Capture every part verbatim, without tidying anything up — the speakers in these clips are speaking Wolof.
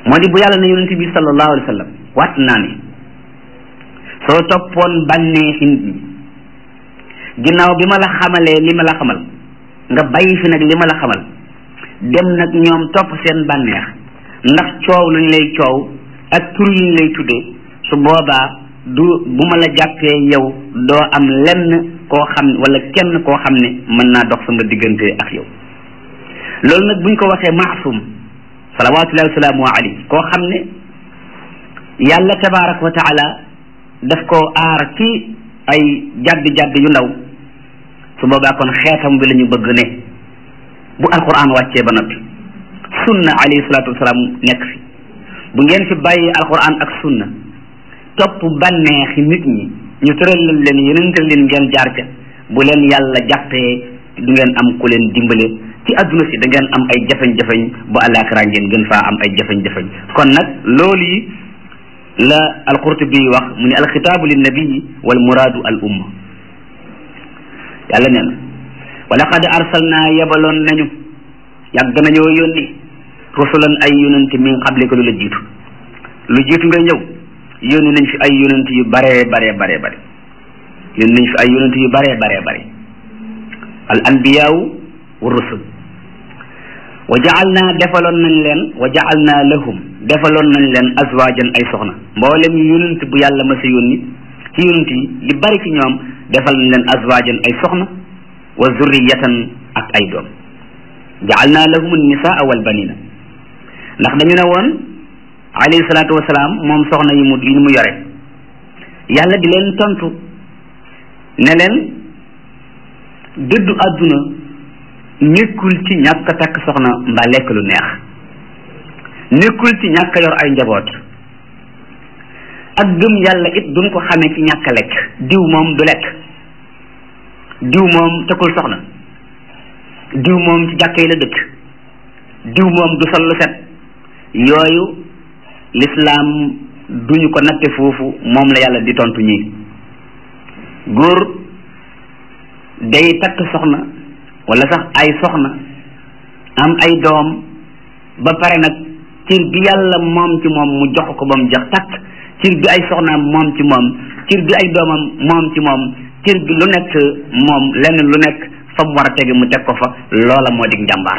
moo di bu yàlla ne yonente bi sallallahu alayhi wa sallam waat naa ne soo toppoon bànneexi nit ñi ginnaaw bi ma la xamalee li ma la xamal nga bàyyi fi nag li ma la xamal dem nag ñoom topp seen bànneex ndax coow luñ lay coow ak tur yuñ lay tuddee su boobaa du bu ma la jàppee yow doo am lenn koo xam wala kenn koo xam ne mën naa dox sama diggante ak yow loolu nag buñ ko waxee maasum salawatullahi wasalaamu alayhi koo xam ne yàlla tabaraka wa taala daf koo aar ci ay jadd-jadd yu ndaw su boobaa kon xeetam bi la ñu bëgg ne bu alquran wàccee ba noppi sunna alayhi salatu wasalaam nekk fi bu ngeen fi bàyyi alquran ak sunna topp bànneexi nit ñi ñu tëral leen yenente leen ngeen jaar ca bu leen yàlla jàppee du ngeen am ku leen dimbale ci adduna si da ngeen am ay jafeñ-jafeñ bu àllaaxira ngeen gën faa am ay jafeñ-jafeñ kon nag loolu yi la alqurtubi wax mu ne alxitaabu linnabii wal muraadu al umma yàlla nee na wa laqad arsalna yabaloon nañu yàgg nañoo yónni rusulan ay yonent min qablika lu la jiitu lu jiitu nga ñëw yónni nañ fi ay yonent yu bare bare bare bare yónni nañ fi ay yonent yu bare bare bare al anbiyaawu wa rusul wa ja'alna defaloon nañ leen wa ja'alna lahum defaloon nañ leen azwaajan ay soxna mboolem yonent bu yàlla ma sa yónni ci yonent yi li bari ci ñoom defal nañ leen azwaajan ay soxna wa zurriyatan ak ay doom ja'alna lahum an-nisaa wal banina ndax dañu ne woon alayhi salaatu wasalaam moom soxna yi mu yi mu yore yàlla di leen tontu ne leen dëddu àdduna nekkul ci ñàkk a takk soxna mbaa lekk lu neex nekkul ci ñàkk a yor ay njaboot ak gëm yàlla it duñ ko xamee ci ñàkk a lekk diw moom du lekk diw moom takkul soxna diw moom ci jàkka yi la dëkk diw moom du sol lu set yooyu lislaam duñu ko natte foofu moom la yàlla di tontu ñii góor day takk soxna wala sax ay soxna am ay doom ba pare nag cir bi yàlla moom ci moom mu jox ko ba mu jeex takk cir bi ay soxnaam moom ci moom cir bi ay doomam moom ci moom cir bi lu nekk moom lenn lu nekk fa mu war a tege mu teg ko fa loola moo di njàmbaar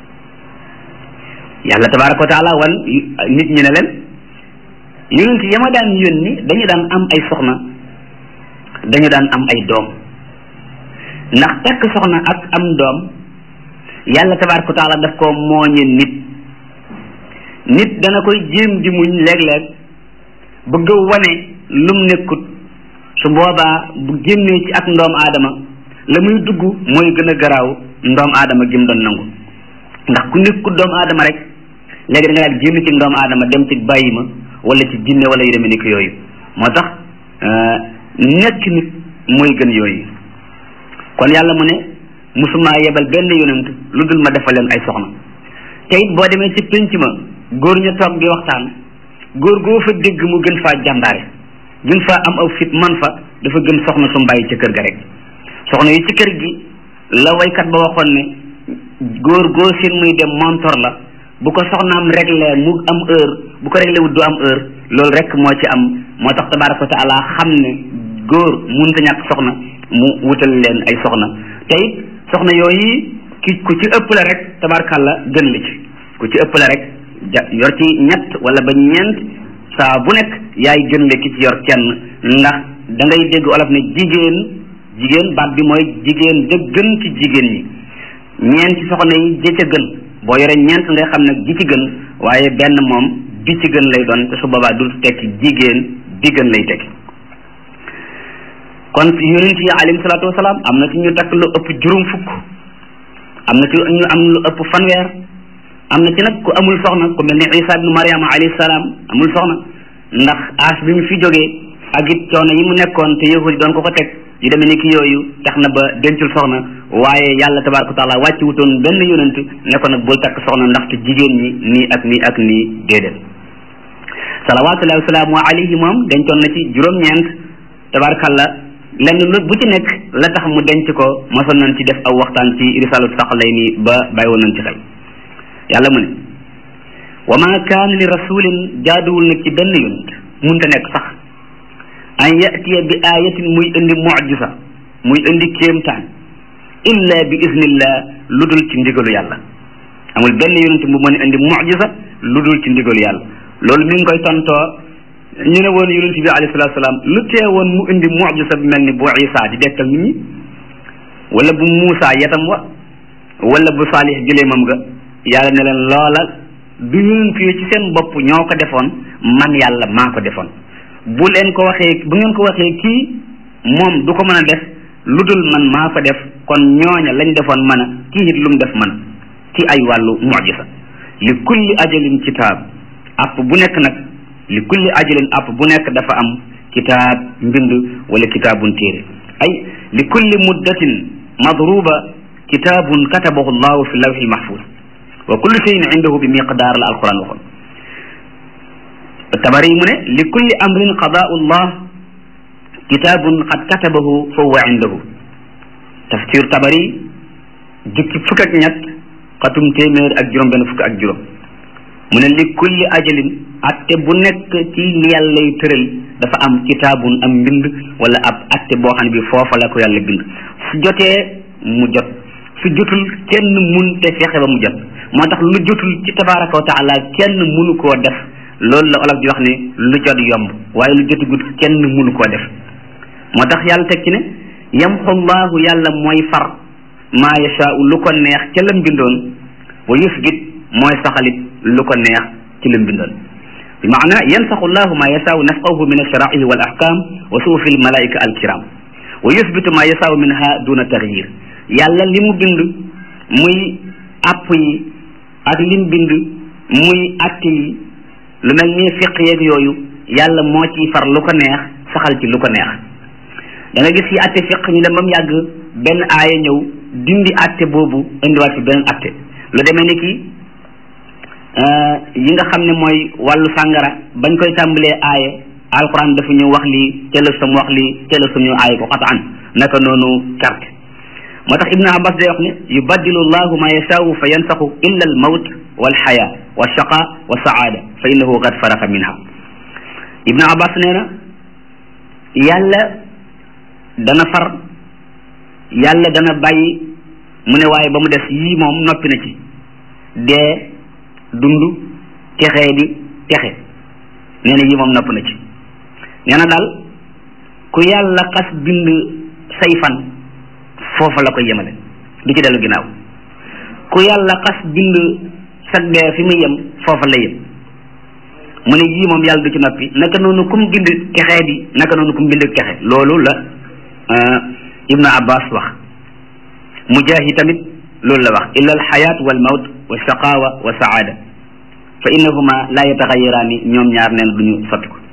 yàlla tabaraka wa taala wan nit ñi ne leen yonent yama daan yónni dañu daan am ay soxna dañu daan am ay doom ndax takk soxna ak am doom yàlla tabaraka wa taala daf koo mooñe nit nit dana koy jéem di muñ léeg-léeg bëgg a wane lum nekkut su boobaa bu génnee ci ak ndoom aadama la muy dugg mooy gën a garaaw ndoom aadama gi mu doon nangu ndax ku nekkut doomu aadama rek léegi da nga daal génn ci doomu aadama dem ci bàyyi ma wala ci jinne wala yu demee ni ko yooyu moo tax nekk nit mooy gën yooyu kon yàlla mu ne musuma yebal benn yonent lu dul ma defal leen ay soxna te it boo demee ci pénc ma góor ña toog di waxtaan góor goo fa dégg mu gën faa jàmbaare gën faa am aw fit man fa dafa gën soxna su mbàyyi ca kër ga rek soxna yi ci kër gi la waykat ba waxoon ne góor goo seen muy dem montor la bu ko soxnaam réglé mu am heure bu ko réglé wut du am heure loolu rek moo ci am moo tax tabaraka wa taala xam ne góor mënut a ñàkk soxna mu wutal leen ay soxna te it soxna yooyu ki ku ci ëpp la rek tabarakàlla gën la ci ku ci ëpp la rek ja yor ci ñett wala ba ñeent saa bu nekk yaay gën la ki ci yor kenn ndax da ngay dégg olof ne jigéen jigéen baat bi mooy jigéen ja gën ci jigéen ñi ñeent ci soxna yi ja ca gën boo yore ñeent ngay xam nag ji ci gën waaye benn moom bi ci gën lay doon te su boobaa du tekki jigéen bi gën lay tekki kon yonent yi alayhi salaatu wasalaam am na ci ñu takk lu ëpp juróom fukk am na ci ñu am lu ëpp fanweer am na ci nag ku amul soxna ku mel ni Isa ibnu Maryama alayhi salaam amul soxna ndax âge bi mu fi jógee ak it coono yi mu nekkoon te yahudi doon ko ko teg yu demee ni ki yooyu tax na ba dencul soxna waaye yàlla tabaraka wa taala wàcc wutoon benn yonent ne ko nag bul takk soxna ndaxte jigéen ñi nii ak nii ak nii déedéet salawaatullahi wa salaamu alayhi moom dencoon na ci juróom-ñeent tabarakallah lenn lu bu ci nekk la tax mu denc ko mosoon nañ ci def aw waxtaan ci risalatu Saqalayni ba bàyyi woon nañ ci xel yàlla mu ne wa ma kaana li rasulin jaaduwul nag ci benn yonent munta nekk sax an yatiya bi ayatin muy indi mucjisa muy indi kéemtaan illa bi iznillah lu dul ci ndigalu yàlla amul benn yonent bu mën a indi mucjisa lu dul ci ndigalu yàlla loolu mi ngi koy tontoo ñu ne woon yonent bi alayhi salaatu salaam lu tee woon mu indi mucjisa bi mel ni bu Isa di dekkal nit ñi wala bu Muusa yatam wa wala bu Saalix gileemam ga yàlla ne leen loola du yonent yi ci seen bopp ñoo ko defoon man yàlla maa ko defoon bu leen ko waxee bu ngeen ko waxee kii moom du ko mën a def lu dul man maa ko def kon ñooña lañ defoon mën a kii it lu mu def mën ci ay wàllu mucjisa li kulli ajalin kitaab app bu nekk nag li kulli ajalin app bu nekk dafa am kitaab mbind wala kitaabun téere ay li kulli muddatin madruba kitaabun katabahu llahu fi lawhi lmahfuz wa kullu shay'in indahu bi miqdaar la alquran waxoon tabari mu ne li kulli amrin qadaa'u llah kitaabun qad katabahu fa huwa indahu tafsir tabari jukki fukk ak ñett xatum téeméer ak juróom benn fukk ak juróom mu ne li kulli ajalin atte bu nekk ci li yàllay tëral dafa am kitaabun am mbind wala ab atte boo xam ne bi foofa la ko yàlla bind su jotee mu jot su jotul kenn mun te fexe ba mu jot moo tax lu jotul ci tabaraka wa taala kenn munu koo def loolu la olof di wax ne lu jot yomb waaye lu jotagut kenn munu koo def moo tax yàlla teg ci ne yamxu llahu yàlla mooy far maa yashaau lu ko neex ca lam bindoon wa yusbit mooy saxalit lu ko neex ci lam bindoon bi maana yansaxu llahu maa yashaau nafqahu min alsharaihi wal ahkam wa suufi almalaika alkiram wa yusbitu maa yashaau minha duna taxyir yàlla li mu bind muy app yi ak lim bind muy atte yi lu mel ni fiq yeeg yooyu yàlla moo ciy far lu ko neex saxal ci lu ko neex da nga gis yi atte fiq ñu dem ba mu yàgg benn aaya ñëw dindi atte boobu indiwaat fi beneen atte lu demee ni ki yi nga xam ne mooy wàllu sàngara bañ koy tàmbalee aaya alquran dafa ñëw wax lii teel sam wax lii teel sam ñëw aaya ko xataan naka noonu carte moo tax ibnu abbas day wax ne yubaddilu llahu ma yashaau fa yansaxu illa al mawt wal xaya wa shaqa wa saada fa innahu qad faraqa minha ibnu abbas nee na yàlla dana far yàlla dana bàyyi mu ne waaye ba mu des yii moom noppi na ci dee dund texee di texe nee na yii moom nopp na ci nee na daal ku yàlla xas bind say fan foofa la koy yemale du ci dellu ginnaaw ku yàlla xas bind sag dee fi muy yem foofa la yem mu ne yii moom yàlla du ci noppi naka noonu kum bind texee di naka noonu kum bind texe loolu la ibnu abbas wax mujahid tamit loolu la wax illa alxayat wal mawt wa shaqawa wa saada fa innahuma la yataxayiraani ñoom ñaar neen duñu sotti ko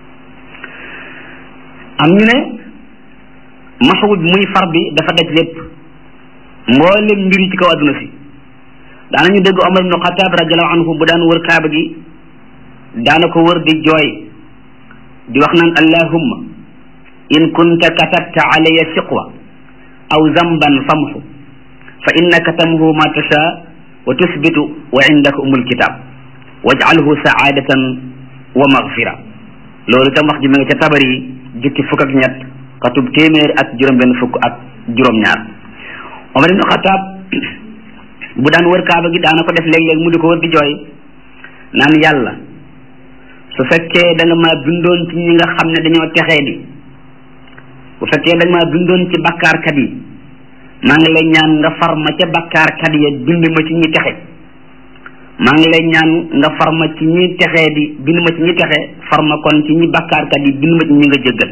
am ñu ne maxwud muy far bi dafa daj lépp mboolem mbir yi ci kaw adduna si daanañu dégg Omar ibnu Xataab radiallahu anhu bu daan wër kaaba gi daana ko wër di jooy di wax naan allahumma in kunta katabta alayya siqwa aw zamban famhu fa innaka tamhu ma tasha wa tusbitu wa indaka umul kitab waj'alhu saadatan wa maghfira loolu tam wax ji ma nga ca tabari jukki fukk ak ñett xatub téeméer ak juróom benn fukk ak juróom-ñaar Omar ibn Khattab bu daan wër kaaba gi daana ko def léeg-léeg mu di ko wër di jooy naan yàlla su fekkee da nga ma bindoon ci ñi nga xam ne dañoo texee di bu fekkee da nga ma bindoon ci bakkaarkat yi maa ngi lay ñaan nga far ma ca bakkaarkat ya bind ma ci ñi texe maa ngi lay ñaan nga far ma ci ñi texee di bind ma ci ñi texe far ma kon ci ñi bakkaarkat yi bind ma ci ñi nga jéggal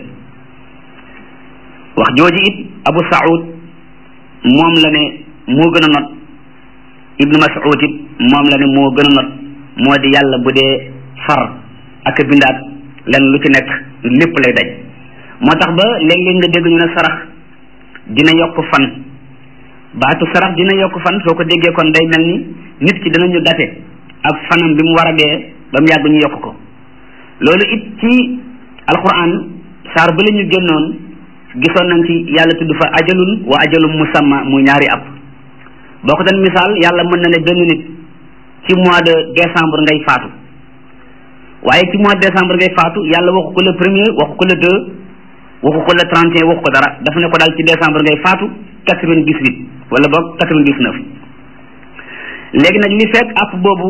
wax jooju it Abu Saoud moom la ne moo gën a not Ibnu Mas'ud it moom la ne moo gën a not moo di yàlla bu dee far ak bindaat len lu ci nekk lépp lay daj moo tax ba léeg-léeg nga dégg ñu ne sarax dina yokk fan baatu sarax dina yokk fan soo ko déggee kon day mel ni nit ki dinañu date ak fanam bi mu war a dee ba mu yàgg ñu yokk ko loolu it ci alquran saar ba la ñu génnoon gisoon nañ ci yàlla tudd fa ajalun wa ajalum musamma muy ñaari ab boo ko doon misaal yàlla mën na ne benn nit ci mois de décembre ngay faatu waaye ci mois de décembre ngay faatu yàlla waxu ko le premier waxu ko le deux waxu ko le trente et un waxu ko dara dafa ne ko daal ci décembre ngay faatu quatre-vingt-dix-huit wala boog quatre-vingt-dix-neuf léegi nag li fekk app boobu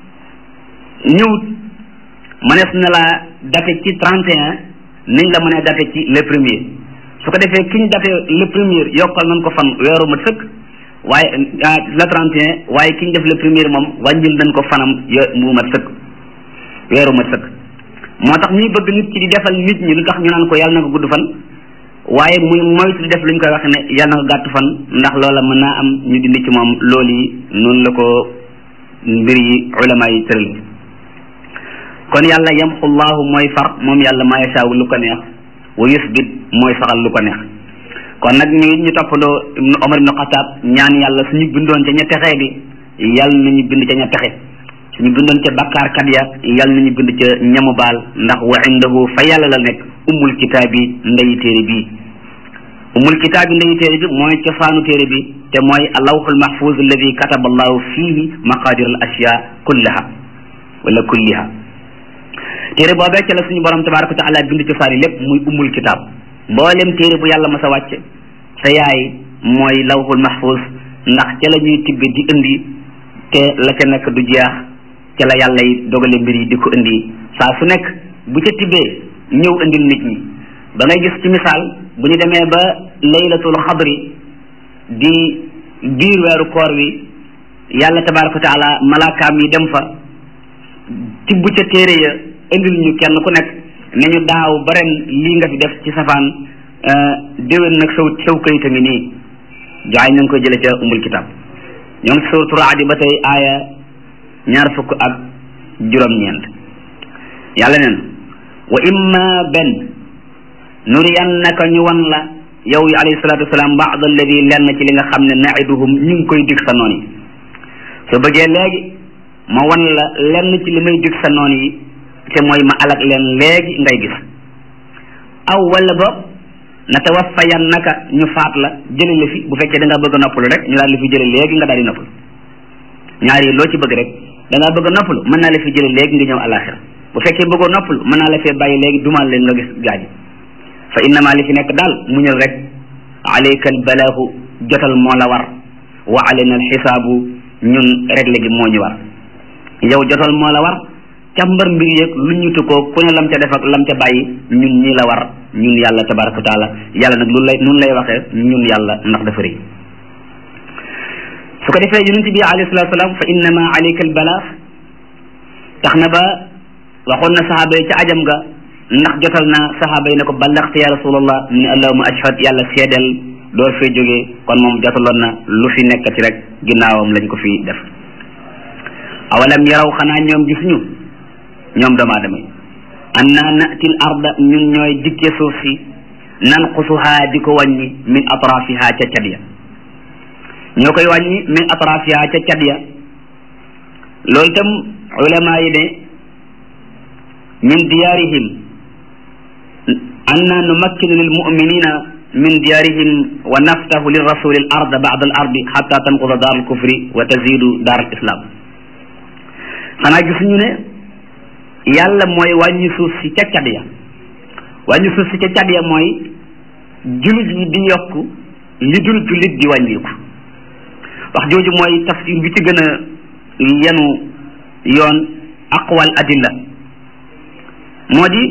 ñëwut mënees na la date ci trente et un niñ la mën a date ci le premier su ko defee ki ñu date le premier yokkal nañ ko fan weeru mat sëkk waaye le trente et un waaye ki ñu def le premier moom wàññil nañ ko fanam yo mu mat sëkk weeru mat sëkk moo tax ñuy bëgg nit ki di defal nit ñi lu tax ñu naan ko yàlla na ko gudd fan waaye muy moytu di def lu ñu koy wax ne yàlla na ko gàtt fan ndax loola mën naa am ñu dindi ci moom loolu yi noonu la ko mbir yi ulama yi tëral kon yàlla yamxu llahu mooy far moom yàlla maa yasaawu lu ko neex wa yusbit mooy saxal lu ko neex kon nag ñu ñu toppandoo ibnu Omar ibnu Xataab ñaan yàlla suñu bindoon ca ña texee di yàlla nañu bind ca ña texe suñu bindoon ca bakkaarkat ya yàlla nañu bind ca ñamu baal ndax wa indahu fa yàlla la nekk ummul kitaabi ndeyi téere bii ummul kitaabi ndeyi téere bi mooy cosaanu téere bi te mooy allawhul mahfuz alladi kataba allahu fihi maqadir al ashya kullaha wala kulliha téere boobee ca la suñu borom tabaraka wa taala bind cosaani lépp muy ummul kitaab mboolem téere bu yàlla mas a wàcc sa yaay mooy lawhul mahfuz ndax ca la ñuy tibbe di indi te la ca nekk du jeex ca la yàlla yi dogale mbir yi di ko indi saa su nekk bu ca tibbee ñëw indil nit ñi ba ngay gis ci misaal bu ñu demee ba laylatul xadri di biir weeru koor wi yàlla tabaraka wa taala malaakaam yi dem fa tibb ca téere ya indil ñu kenn ku nekk ne ñu daaw ba ren lii nga fi def ci safaan déwén nag saw saw kayita ngi nii jaay ñu ngi koy jële ca umul kitab ñoo ngi suuratu Ra'd ba tey aaya ñaar fukk ak juróom-ñeent yàlla neen wa imma benn nuriyannaka ñu wan la yow yi alayhi salaatu wasalaam ba'd alladi lenn ci li nga xam ne na'iduhum ñu ngi koy dig sa noon yi soo bëggee léegi ma wan la lenn ci li may dig sa noon yi te mooy ma alak leen léegi ngay gis aw wala boog natawaffayannaka ñu faat la jële la fi bu fekkee da nga bëgg a noppalu rek ñu daal la fi jële léegi nga daal di noppalu ñaar yi loo ci bëgg rek da ngaa bëgg a noppalu mën naa la fi jële léegi nga ñëw alaxira bu fekkee bëggoo noppalu mën naa la fee bàyyi léegi dumal leen nga gis gaaji fa innama li fi nekk daal muñal rek alayka al balaahu jotal moo la war wa alayna al xisaabu ñun réglé gi moo ñu war yow jotal moo la war càmbar mbir yeeg lu ñu tukkoo ku ne lam ca def ak lam ca bàyyi ñun ñi la war ñun yàlla tabaraka wa taala yàlla nag lu lay nun lay waxee ñun yàlla ndax dafa rëy su ko defee yonent bi alayhi salatu wasalaam fa innama alayka al balaax tax na ba waxoon na saxaaba yi ca ajam ga ndax jotal na saxaaba yi ne ko ballaxte ya rasulallah ni allahuma ashhad yàlla seedeel door fee jógee kon moom jotaloon na lu fi nekkati rek ginnaawam lañ ko fi def awalam yaraw xanaa ñoom gis ñu ñoom doomu aadama yi anna natil arda ñun ñooy dikke suuf si nanqusuha di ko wàññi min atrafiha ca cat ya ñoo koy wàññi min atrafiha ca cat ya loolu tam ulama yi ne min diyaarihim anna numakkinu lil muminina min diyaarihim wa naftahu lir rasuli al arda ba'da al ardi hatta tanquda daar al kufri wa tazidu daar al islam xanaa gisuñu ne yàlla mooy wàññi suuf si ca cat ya wàññi suuf si ca cat ya mooy jullit yi di yokk li dul jullit di wàññiku wax jooju mooy tafsir bi ci gën a yenu yoon aqwal adilla moo di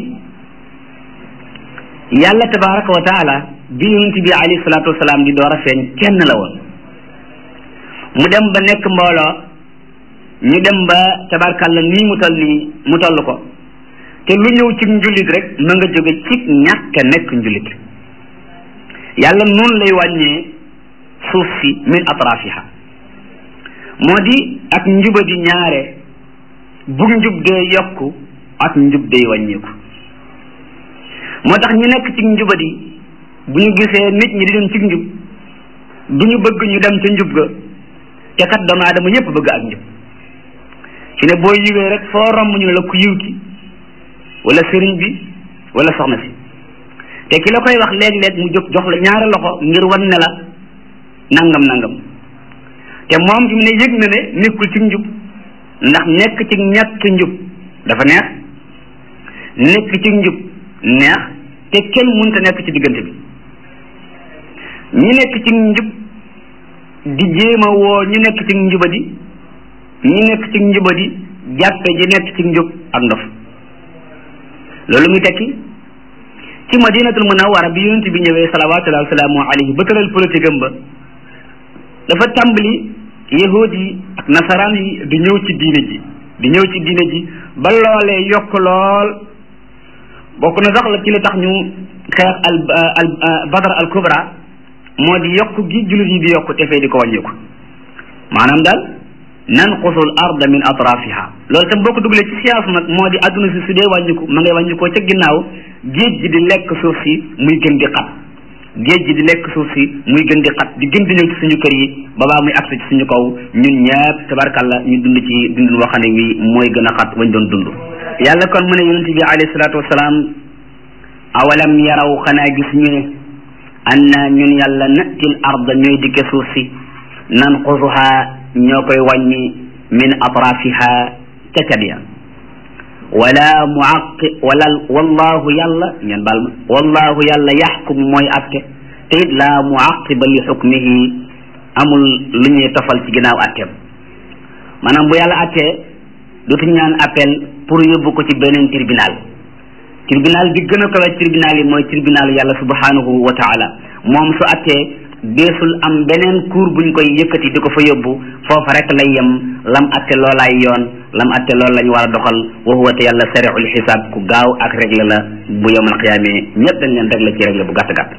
yàlla tabaraka wa taala bi yonent bi alayhi salaatu wasalaam di door a feeñ kenn la woon mu dem ba nekk mbooloo ñu dem ba tabarkàlla nii mu toll nii mu toll ko te lu ñëw ci njullit rek ma nga jóge ci ñàkk a nekk njullit yàlla noonu lay wàññee suuf si min atrafiha moo di ak njuba di ñaare bu njub dee yokku ak njub day wàññeeku moo tax ñu nekk ci njubadi bu ñu gisee nit ñi di dem ci njub du ñu bëgg ñu dem ca njub ga te kat doomu aadama yépp bëgg ak njub ci ne boo yiwee rek foo romb ñu ne la ku yiw ki wala sëriñ bi wala soxna si te ki la koy wax léeg-léeg mu jóg jox la ñaari loxo ngir wan ne la nangam nangam te moom fi mu ne yëg na ne nekkul ci njub ndax nekk ci ñàkk njub dafa neex nekk ci njub neex te kenn mënta nekk ci diggante bi ñi nekk ci njub di jéem a woo ñu nekk ci njubadi ñi nekk ci njubadi jàppe ji nekk ci njub ak ndof loolu muy tekki ci madinatul munawwara bi yonent bi ñëwee salawatullahi wa salaamu alayhi ba tëral politique am ba dafa tàmbali yahud yi ak nasaraan yi di ñëw ci diine ji di ñëw ci diine ji ba loolee yokk lool bokk na sax la ci li tax ñu xeex al al badar al kubra moo di yokk gi jullit yi di yokk te fee di ko wàññeeku maanaam daal nanqusul arda min atrafiha loolu tam boo ko dugalee ci science nag moo di adduna si su dee wàññiku ma ngay wàññikoo ca ginnaaw géej gi di lekk suuf si muy gën di xat géej gi di lekk suuf si muy gën di xat di gën di ñëw ci suñu kër yi ba baa muy agsi ci suñu kaw ñun ñëpp tabarkalla ñu dund ci dundun waxane wi mooy gën a xat wañ doon dund yàlla kon mu ne yonent bi alayhi salaatu wasalaam awalam yaraw xanaa gis ñu ne anna ñun yàlla natil arda ñooy dikke suuf si nanqusuha ñoo koy wàññi min atrafiha ca cat ya wala muaqi wala wallahu yàlla ngeen baal ma wallahu yàlla yaxkum mooy atte te it laa muaqiba li xukmihi amul lu ñuy tofal ci ginnaaw atteem maanaam bu yàlla attee dootu ñaan appel pour yóbbu ko ci beneen tribunal tribunal bi gën a kawe tribunal yi mooy tribunal yàlla subhanahu wa taala moom su attee deesul am beneen cour buñ koy yëkkati di ko fa yóbbu foofa rek lay yem lam atte loolaay yoon lam atte loolu lañ war a doxal wa huwa te yàlla sari'ul xisaab ku gaaw ak régle la bu yawmal qiyaamee ñëpp dañ leen régle ci régle bu gàtt gàtt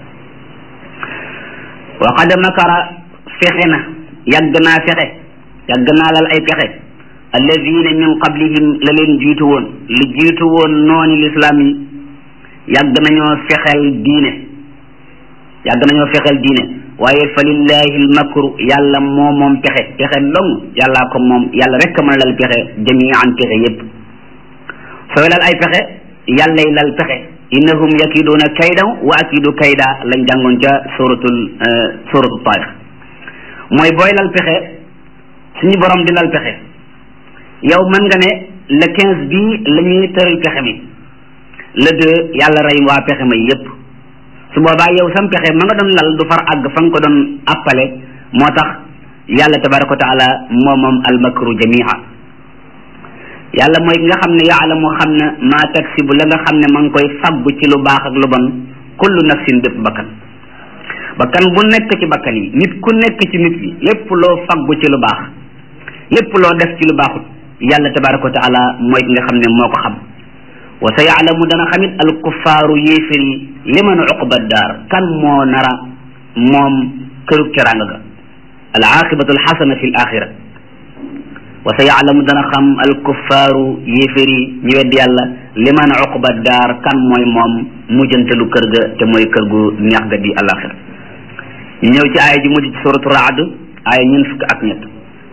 wa qad makara fexe na yàgg naa fexe yàgg naa lal ay pexe alladina min qablihim la leen jiitu woon lu jiitu woon nooni lislaam yi yàgg nañoo fexeel diine yàgg nañoo fexeel diine waaye fa lillahi almakru yàlla moo moom pexe pexe dong yàllaa ko moom yàlla rek a mën a lal pexe jamian pexe yépp sooy lal ay pexe yàllay lal pexe innahum yakiduuna kaydan wa akidu kayda lañ jàngoon ca suratul suratul taarix mooy booy lal pexe suñu borom di lal pexe yow mën nga ne le quinze bii la ñuy tëral pexe mi le deux yàlla rey waa pexe ma yépp su boobaa yow sam pexe ma nga doon lal du far àgg fa nga ko doon appale moo tax yàlla tabaraka wa taala moo moom almakru jamia yàlla mooy ki nga xam ne yaalamu xam ne maa taksibu la nga xam ne ma ngi koy faggu ci lu baax ak lu bon kullu nafsin bépp bakkan bakkan bu nekk ci bakkan yi nit ku nekk ci nit yi lépp loo faggu ci lu baax lépp loo def ci lu baaxut yàlla tabaraka wa taala mooy ki nga xam ne moo ko xam wa sa yaalamu dana xamit al kuffaaru yéefér yi liman uqba daar kan moo nara moom kërug teraanga ga al aqibatu al xasana fi l axira wa sa yaalamu dana xam al kuffaaru yéefér yi ñu weddi yàlla liman uqba daar kan mooy moom mujjantelu kër ga te mooy kër gu neex ga di al axira ñu ñëw ci aaya ji mujj ci suratu raad aaya ñeent fukk ak ñett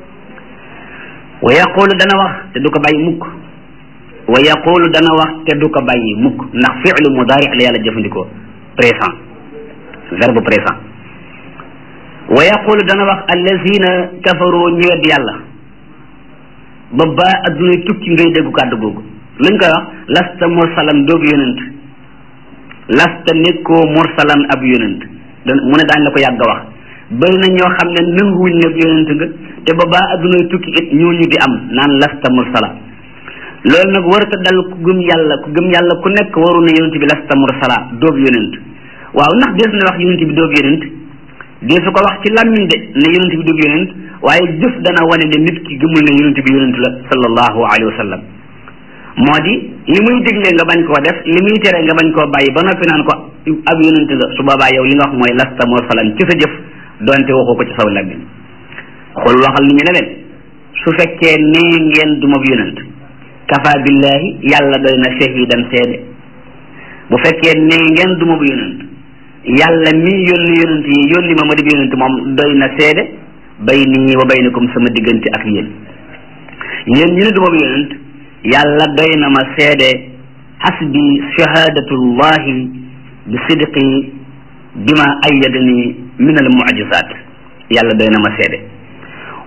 wa yaqulu dana wax te du ko bàyyi mukk wa yaqulu dana wax te du ko bàyyi mukk ndax fi'lu mudaari la yàlla jëfandikoo présent verbe présent wa yaqulu dana wax allazina kafaru ñu wedd yàlla ba ba adduna tukki ngay déggu kàddu googu luñ koy wax lasta mursalan doobu yonent lasta nekkoo mursalan ab yonent mu ne daañ la ko yàgg a wax bëri na ñoo xam ne nanguwuñ ne yonent nga te ba ba adduna tukki it ñooñu di am naan lasta mursala loolu nag warut a dal ku gëm yàlla ku gëm yàlla ku nekk waru ne yonent bi lasta mursala doob yonent waaw ndax dees na wax yonent bi doob yonent deesu ko wax ci làmmiñ de ne yonent bi doob yonent waaye jëf dana wane ne nit ki gëmul ne yonent bi yonent la sallallahu alayhi wa sallam moo di li muy diglee nga bañ koo def li muy tere nga bañ koo bàyyi ba noppi naan ko ab yonent la su boobaa yow li nga wax mooy lasta mursalan ci sa jëf donte waxoo ko ci saw làmmiñ xool waxal ni ñu ne leen su fekkee nee ngeen du ma yonent kafa billahi yàlla doy na shahidan seede bu fekkee ne ngeen duma bu yonent yàlla mi yónni yonent yi yónni ma ma di yonent moom doy na seede bayni wa baynakum sama diggante ak yéen yéen ñu ne duma bu yonent yàlla doy na ma seede hasbi shahadatullahi bi sidqi bima ayyadani min al mu'jizat yàlla doy na ma seede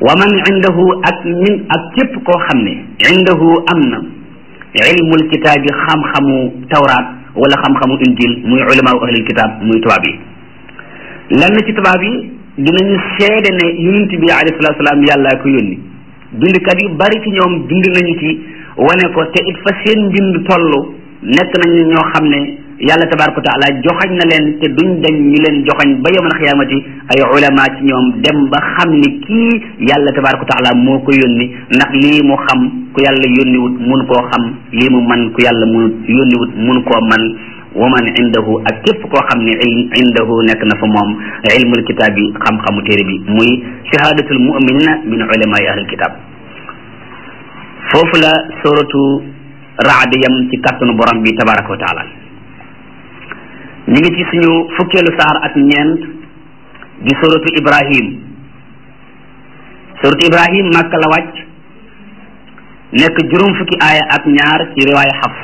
wa man indahu ak min ak képp koo xam ne indahu am na ilmul kitaabi xam-xamu tawraat wala xam-xamu injil muy ulama ahlul kitaab muy tubaab yi lenn ci tubaab yi dinañu seede ne yonent bi alayhi salaatu salaam yàllaa ko yónni bindkat yu bari ci ñoom bind nañu ci wane ko te it fa seen mbind toll nekk nañu ñoo xam ne yàlla tabaaraka wa taala joxañ na leen te duñ dañ ñu leen joxañ ba yawmal xiyaamati ay ulama ci ñoom dem ba xam ni kii yàlla tabaaraka wa taala moo ko yónni ndax lii mu xam ku yàlla yónniwut mun koo xam lii mu man ku yàlla mun yónniwut mun koo man wa man indahu ak képp koo xam ne indahu nekk na fa moom ilmul kitaab bi xam-xamu téere bi muy shahadatul mu'minina min ulamaai ahlil kitaab foofu la suratu Ra'd yam ci kàttanu borom bi tabaraka wa taala ñu ngi ci suñu fukkeelu saar ak ñeent di suratu Ibrahim suratu Ibrahim Makka la wàcc nekk juróom fukki aaya ak ñaar ci riwaaya Hafs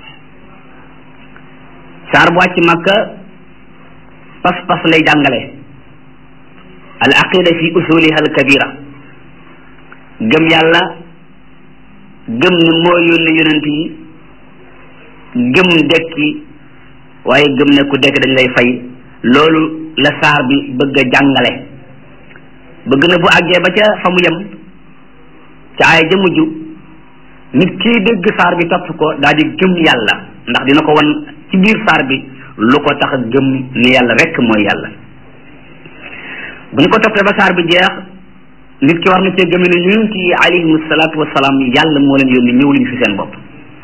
saar bu wàcc Makka pas-pas lay jàngale al aqida fi usuliha al kabira gëm yàlla gëm ne moo yónni yonent yi gëm dekki waaye gëm ne ku dekk dañ lay fay loolu la saar bi bëgg a jàngale bëgg na bu àggee ba ca fa mu yem ca aaya ja mujj nit kii dégg saar bi topp ko daal di gëm yàlla ndax dina ko wan ci biir saar bi lu ko tax a gëm ni yàlla rekk mooy yàlla bu ñu ko toppee ba saar bi jeex nit ki war na cee gëme ne yonent yi alayhimu salaatu wasalaam yàlla moo leen yónni ñëw luñ fi seen bopp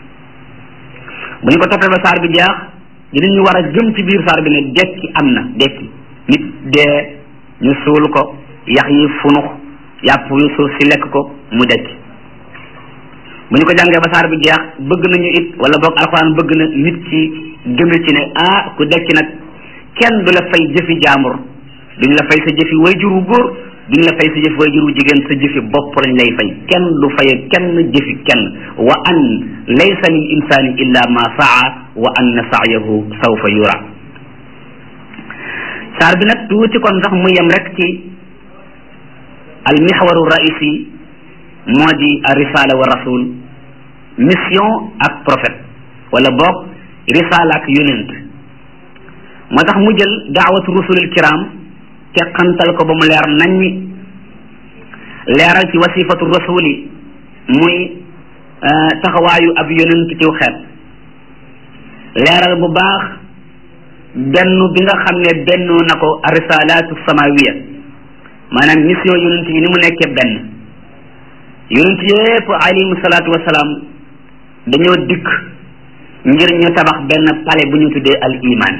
bu ñu ko toppee ba saar bi jeex dinañu war a gëm ci biir saar bi ne dekki am na dekki nit dee ñu suul ko yax yi funux yàpp yu suuf si lekk ko mu dekki bu ñu ko jàngee ba saar bi jeex bëgg nañu it wala boog alxuraan bëgg na nit ci gëme ci ne ah ku dekki nag kenn du la fay jëfi jaamur duñ la fay sa jëfi wayjur wu góor duñ la fay sa jëfi wayjur wu jigéen sa jëfi bopp lañ lay fay kenn du faye kenn jëfi kenn wa an laysa lil insani illa ma saa wa anna sa'yahu sawfa yura saar bi nag tuuti kon sax mu yem rek ci al mihwaru raisi moo di a risala wa rasul mission ak prophète wala boog risala ak yonent moo tax mu jël daawatu rusulil kiram te xantal ko ba mu leer naññi leeral ci wasifatu rasuli muy taxawaayu ab yonent ciw xeet leeral bu baax benn bi nga xam ne bennoo na ko risalatu samawiya maanaam mission yonent yi ni mu nekkee benn yonent yépp alayhimu salaatu wasalaam dañoo dikk ngir ñu tabax benn palais bu ñu tuddee al iman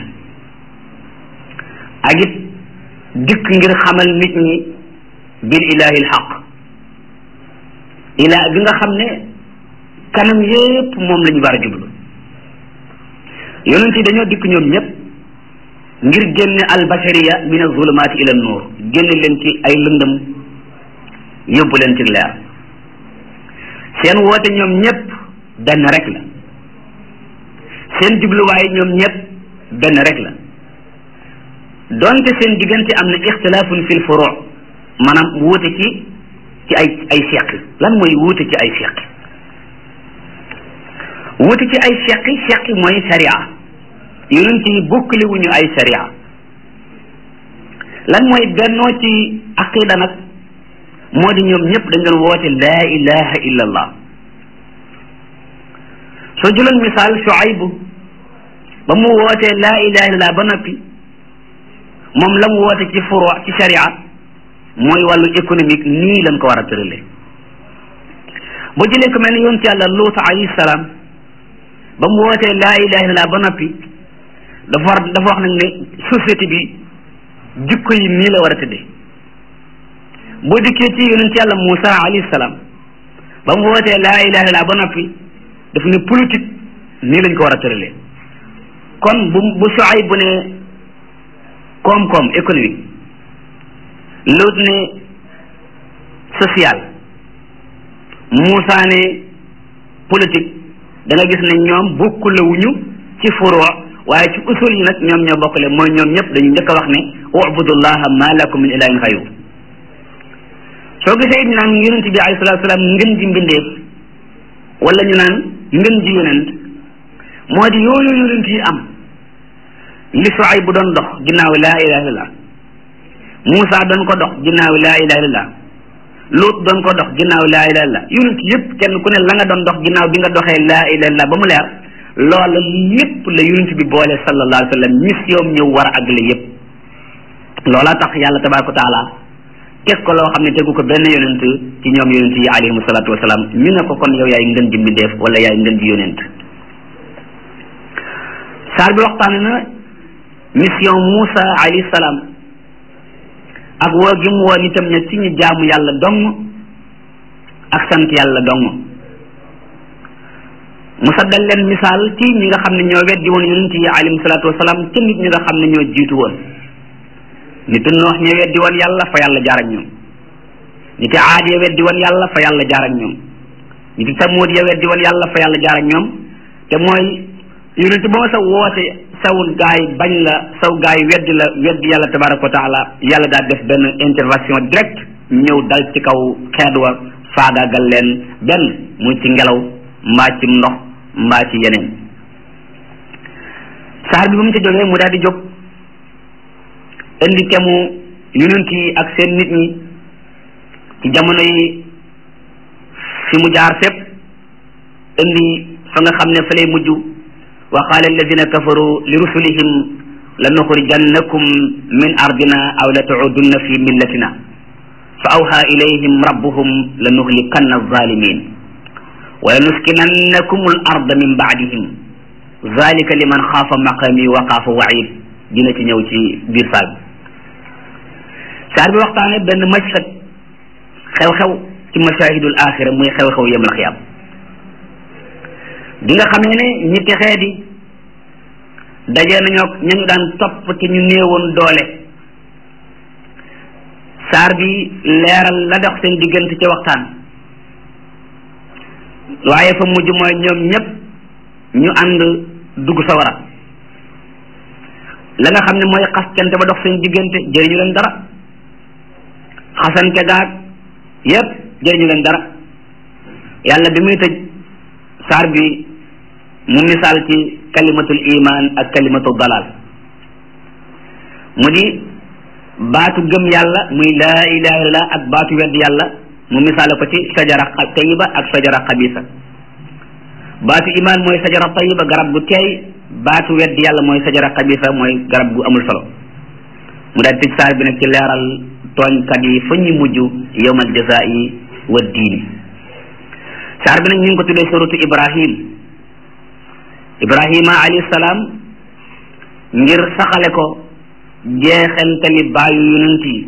ak it dikk ngir xamal nit ñi bil ilahi al haq ilaa bi nga xam ne kanam yépp moom la ñu war a jublu yonent yi dañoo dikk ñoom ñépp ngir génne al bashariya min al zulumaati ila nuur génne leen ci ay lëndëm yóbbu leen ci leer seen woote ñoom ñépp benn rek la seen jubluwaay ñoom ñépp benn rek la donte seen diggante am na ixtilaafun fil furu' maanaam wuute ci ci ay ay seq lan mooy wuute ci ay seq wuute ci ay seq seq mooy sharia yonent yi bokkale wuñu ay sharia lan mooy bennoo ci aqida nag moo di ñoom ñëpp dañ doon woote laa ilaha illa allah soo jëloon misaal Shuayb ba mu wootee laa ilaha illa allah ba noppi moom la mu woote ci furu ci sharia mooy wàllu économique nii lañ ko war a tëralee boo jëlee ko mel ni yonent yàlla Luut alayhi salaam ba mu wootee laa ilaha illa allah ba noppi dafa war dafa wax nag ne société bi jikko yi nii la war a tëddee boo dikkee ci yonent yàlla Muusa alayhi salaam ba mu wootee laa ilaha illa ba noppi daf ne politique nii lañ ko war a tëralee kon bu bu Shuayb bu ne koom-koom économique Luut ne social Muusa ne politique da nga gis ne ñoom bokkulewuñu ci furu waaye ci usul yi nag ñoom ñoo bokkale mooy ñoom ñëpp dañu njëkk a wax ne ubudullaha ma lakum min ilahin xayru soo gisee it naan yonent bi alayhi salaatu salaam ngën ji mbindeef wala ñu naan ngën ji yonent moo di yooyu yonent yi am li Suayb bu doon dox ginnaaw laa ilaha illallah Muusa doon ko dox ginnaaw laa ilaha illallah Luut doon ko dox ginnaaw laa ilaha illallah yonent yëpp kenn ku ne la nga doon dox ginnaaw bi nga doxee laa ilaha illallah ba mu leer loola lépp la yonent bi boole sallallahu alayhi wa sallam mission ñëw war a àggale yëpp loola tax yàlla tabaaraka wa taala teg ko loo xam ne tegu ko benn yonent ci ñoom yonent yi alayhimu salaatu wasalaam ñu ne ko kon yow yaay ngën ji mbindeef wala yaay ngën ji yonent saar bi waxtaane na mission Muusa alayhi salaam ak woo gi mu woon itam ne ci ñu jaamu yàlla dong ak sant yàlla dong mu saddal leen misaal ci ñi nga xam ne ñoo weddi woon yonent yi alayhimu salaatu wasalaam ci nit ñi nga xam ne ñoo jiitu woon nitu Noox ña weddi woon yàlla fa yàlla jaar ak ñoom niti Aad ya weddi woon yàlla fa yàlla jaar ak ñoom niti Samuud ya weddi woon yàlla fa yàlla jaar ak ñoom te mooy yonent ba ma sa woote saw gaay bañ la saw gaay weddi la weddi yàlla tabaraka wa taala yàlla daa def benn intervention direct ñëw dal ci kaw xeet wa faagaagal leen benn muy ci ngelaw mbaa ci ndox mbaa ci yeneen saar bi ba mu ca jógee mu daal di jóg indi temu yonent yi ak seen nit ñi ci jamono yi fi mu jaar fépp indi fa nga xam ne fa lay mujj wa qaala alladina kafaru li rusulihim la nuxrijannakum min ardina aw la tuudunna fi millatina fa awha ilayhim rabbuhum la nuhlikanna alzalimin wa la nuskinannakum al arda min baadihim zalika liman xaafa maqami wa xaafa waid dina ci ñëw ci biir saar bi saar bi waxtaane benn mashhad xew-xew ci mashahidul axira muy xew-xew yawmal xiyaam bi nga xamee ne ñi texee di dajee nañoo ñañu daan topp te ñu néewoon doole saar bi leeral la dox seen diggante ci waxtaan waaye fa mujj mooy ñoom ñëpp ñu ànd dugg sawara la nga xam ne mooy xasante ba dox seen diggante jëriñu leen dara xasante gaag yépp jëriñu leen dara yàlla bi muy tëj saar bi mu misaal ci kalimatul iman ak kalimatul dalal mu di baatu gëm yàlla muy laa ilaha illallah ak baatu wedd yàlla mu misaale ko ci sajara tayiba ak sajara xabisa baatu iman mooy sajara tayiba garab gu teey baatu wedd yàlla mooy sajara xabisa mooy garab gu amul solo mu daal tëj saar bi nag ci leeral tooñkat yi fa ñu mujj yawmal jazaa'i wa diini saar bi nag ñu ngi ko tuddee suratu Ibrahim Ibrahima alayhi salaam ngir saxale ko jeexantali baayu yonent yi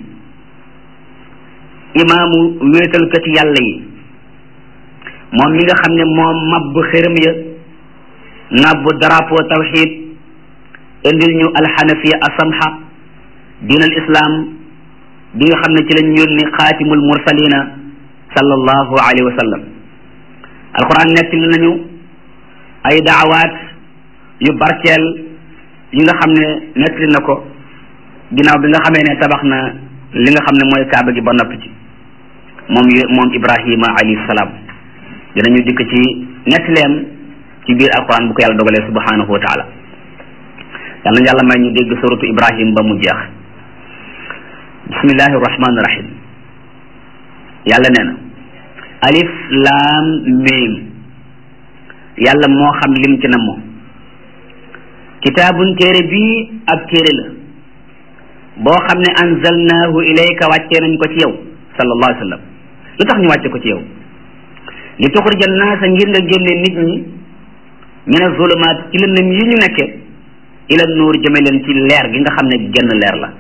imaamu wéetalkati yàlla yi moom mi nga xam ne moom mabb xërëm ya nabb drapeau tawxid indil ñu alxanafiya asamha diin al islam bi nga xam ne ci lañ yónni xaatimul mursalina sallallahu alayhi wa sallam alquran nettali nañu ay daawaat yu barkeel yi nga xam ne nettali na ko ginnaaw bi nga xamee ne tabax na li nga xam ne mooy kaaba gi ba noppi ci moom moom Ibrahima alayhi salaam dinañu dikk ci nettaleem ci biir alquran bu ko yàlla dogalee subhanahu wa taala yàlla na yàlla may ñu dégg suratu Ibrahim ba mu jeex bismillahi rahmaani rahim yàlla nee na alif laam miim yàlla moo xam lim ci na moom kitaabun téere bii ab téere la boo xam ne anzalnaahu ilayka wàccee nañ ko ci yow sallallahu alayhi wa sallam lu tax ñu wàcce ko ci yow li tuxrija naasa ngir nga génne nit ñi mina zulumaat ci lëndëm yi ñu nekke ila nuur jëme leen ci leer gi nga xam ne genn leer la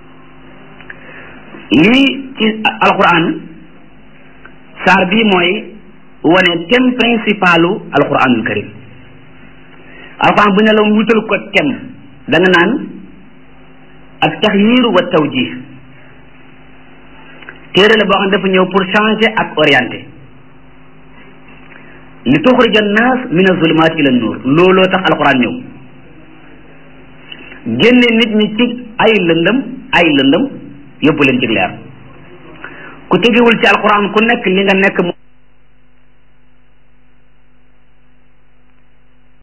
lii ci alquran saar bii mooy wane thème principalu alquranul karim alquran bu ne la wutal ko thème da nga naan ak taxyir wa tawjih téere la boo xam ne dafa ñëw pour changer ak orienter li tuxrija naas min azulumaat ila nuur looloo tax alquran ñëw génne nit ñi ci ay lëndëm ay lëndëm yóbbu leen ci leer ku tegewul ci alquran ku nekk li nga nekk